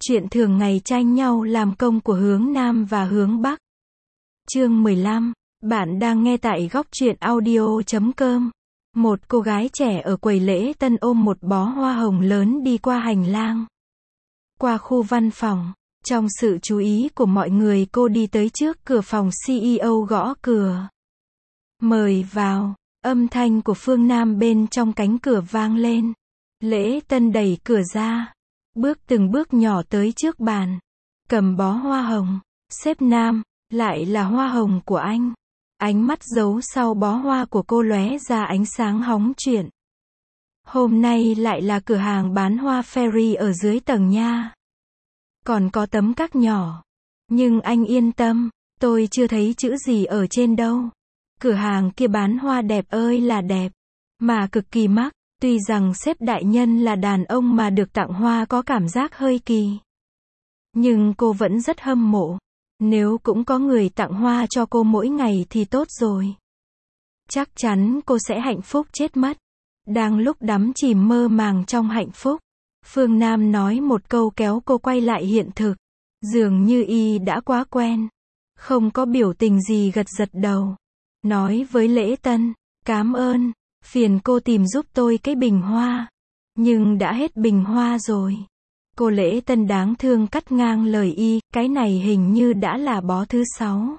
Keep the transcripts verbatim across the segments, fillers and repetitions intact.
Chuyện thường ngày tranh nhau làm công của hướng Nam và hướng Bắc. Chương mười lăm. Bạn đang nghe tại góc truyện audio chấm com. Một cô gái trẻ ở quầy lễ tân ôm một bó hoa hồng lớn đi qua hành lang. Qua khu văn phòng, trong sự chú ý của mọi người, cô đi tới trước cửa phòng xê e ô gõ cửa. Mời vào. Âm thanh của Phương Nam bên trong cánh cửa vang lên. Lễ tân đẩy cửa ra, bước từng bước nhỏ tới trước bàn, cầm bó hoa hồng. Sếp Nam, lại là hoa hồng của anh. Ánh mắt giấu sau bó hoa của cô lóe ra ánh sáng hóng chuyện. Hôm nay lại là cửa hàng bán hoa Fairy ở dưới tầng nha. Còn có tấm các nhỏ. Nhưng anh yên tâm, tôi chưa thấy chữ gì ở trên đâu. Cửa hàng kia bán hoa đẹp ơi là đẹp, mà cực kỳ mắc. Tuy rằng sếp đại nhân là đàn ông mà được tặng hoa có cảm giác hơi kỳ, nhưng cô vẫn rất hâm mộ. Nếu cũng có người tặng hoa cho cô mỗi ngày thì tốt rồi. Chắc chắn cô sẽ hạnh phúc chết mất. Đang lúc đắm chìm mơ màng trong hạnh phúc, Phương Nam nói một câu kéo cô quay lại hiện thực. Dường như y đã quá quen. Không có biểu tình gì, gật gật đầu. Nói với lễ tân, cám ơn, phiền cô tìm giúp tôi cái bình hoa. Nhưng đã hết bình hoa rồi. Cô lễ tân đáng thương cắt ngang lời y, cái này hình như đã là bó thứ sáu.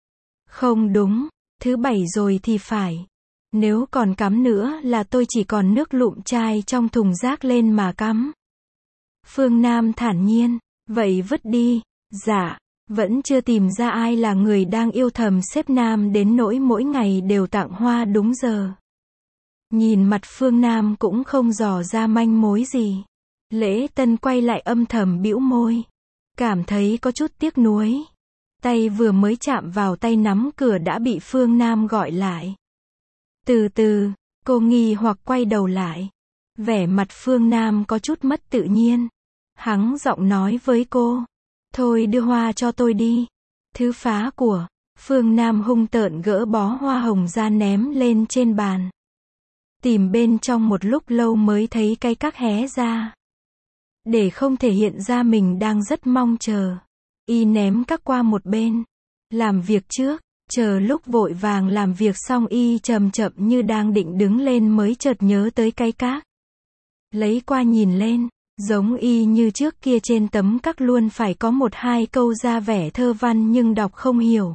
Không đúng, thứ bảy rồi thì phải. Nếu còn cắm nữa là tôi chỉ còn nước lụm chai trong thùng rác lên mà cắm. Phương Nam thản nhiên, vậy vứt đi. Dạ, vẫn chưa tìm ra ai là người đang yêu thầm sếp Nam đến nỗi mỗi ngày đều tặng hoa đúng giờ. Nhìn mặt Phương Nam cũng không dò ra manh mối gì. Lễ tân quay lại âm thầm bĩu môi, cảm thấy có chút tiếc nuối. Tay vừa mới chạm vào tay nắm cửa đã bị Phương Nam gọi lại. Từ từ, cô nghi hoặc quay đầu lại. Vẻ mặt Phương Nam có chút mất tự nhiên. Hắng giọng nói với cô, thôi đưa hoa cho tôi đi. Thứ phá của. Phương Nam hung tợn gỡ bó hoa hồng ra ném lên trên bàn. Tìm bên trong một lúc lâu mới thấy cái các hé ra. Để không thể hiện ra mình đang rất mong chờ, y ném các qua một bên. Làm việc trước, chờ lúc vội vàng làm việc xong y chậm chậm như đang định đứng lên mới chợt nhớ tới cái các. Lấy qua nhìn lên, giống y như trước kia trên tấm các luôn phải có một hai câu ra vẻ thơ văn nhưng đọc không hiểu.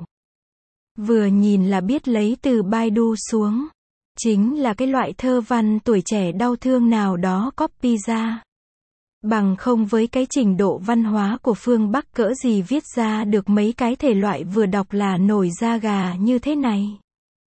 Vừa nhìn là biết lấy từ Baidu xuống. Chính là cái loại thơ văn tuổi trẻ đau thương nào đó copy ra. Bằng không với cái trình độ văn hóa của phương Bắc cỡ gì viết ra được mấy cái thể loại vừa đọc là nổi da gà như thế này.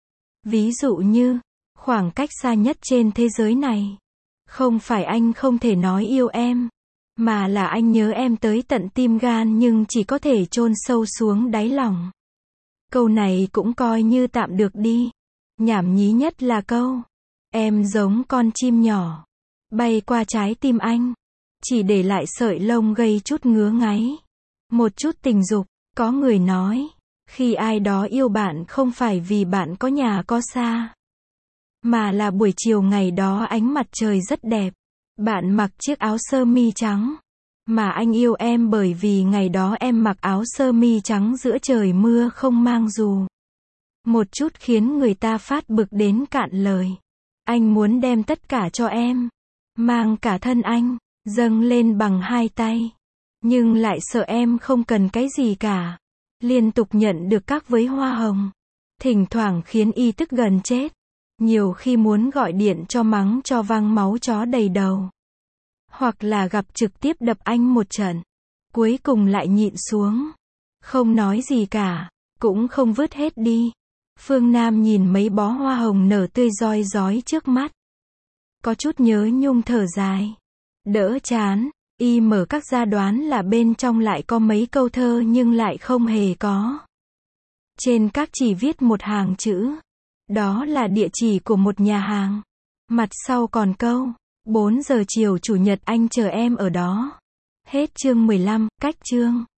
Ví dụ như, khoảng cách xa nhất trên thế giới này. Không phải anh không thể nói yêu em, mà là anh nhớ em tới tận tim gan nhưng chỉ có thể chôn sâu xuống đáy lòng. Câu này cũng coi như tạm được đi. Nhảm nhí nhất là câu, em giống con chim nhỏ, bay qua trái tim anh, chỉ để lại sợi lông gây chút ngứa ngáy, một chút tình dục. Có người nói, khi ai đó yêu bạn không phải vì bạn có nhà có xa, mà là buổi chiều ngày đó ánh mặt trời rất đẹp, bạn mặc chiếc áo sơ mi trắng, mà anh yêu em bởi vì ngày đó em mặc áo sơ mi trắng giữa trời mưa không mang dù. Một chút khiến người ta phát bực đến cạn lời. Anh muốn đem tất cả cho em, mang cả thân anh, dâng lên bằng hai tay. Nhưng lại sợ em không cần cái gì cả. Liên tục nhận được các với hoa hồng. Thỉnh thoảng khiến y tức gần chết. Nhiều khi muốn gọi điện cho mắng cho văng máu chó đầy đầu. Hoặc là gặp trực tiếp đập anh một trận. Cuối cùng lại nhịn xuống. Không nói gì cả, cũng không vứt hết đi. Phương Nam nhìn mấy bó hoa hồng nở tươi roi rói trước mắt. Có chút nhớ nhung thở dài. Đỡ chán, y mở các ra đoán là bên trong lại có mấy câu thơ nhưng lại không hề có. Trên các chỉ viết một hàng chữ. Đó là địa chỉ của một nhà hàng. Mặt sau còn câu, bốn giờ chiều chủ nhật anh chờ em ở đó. Hết chương mười lăm, cách chương.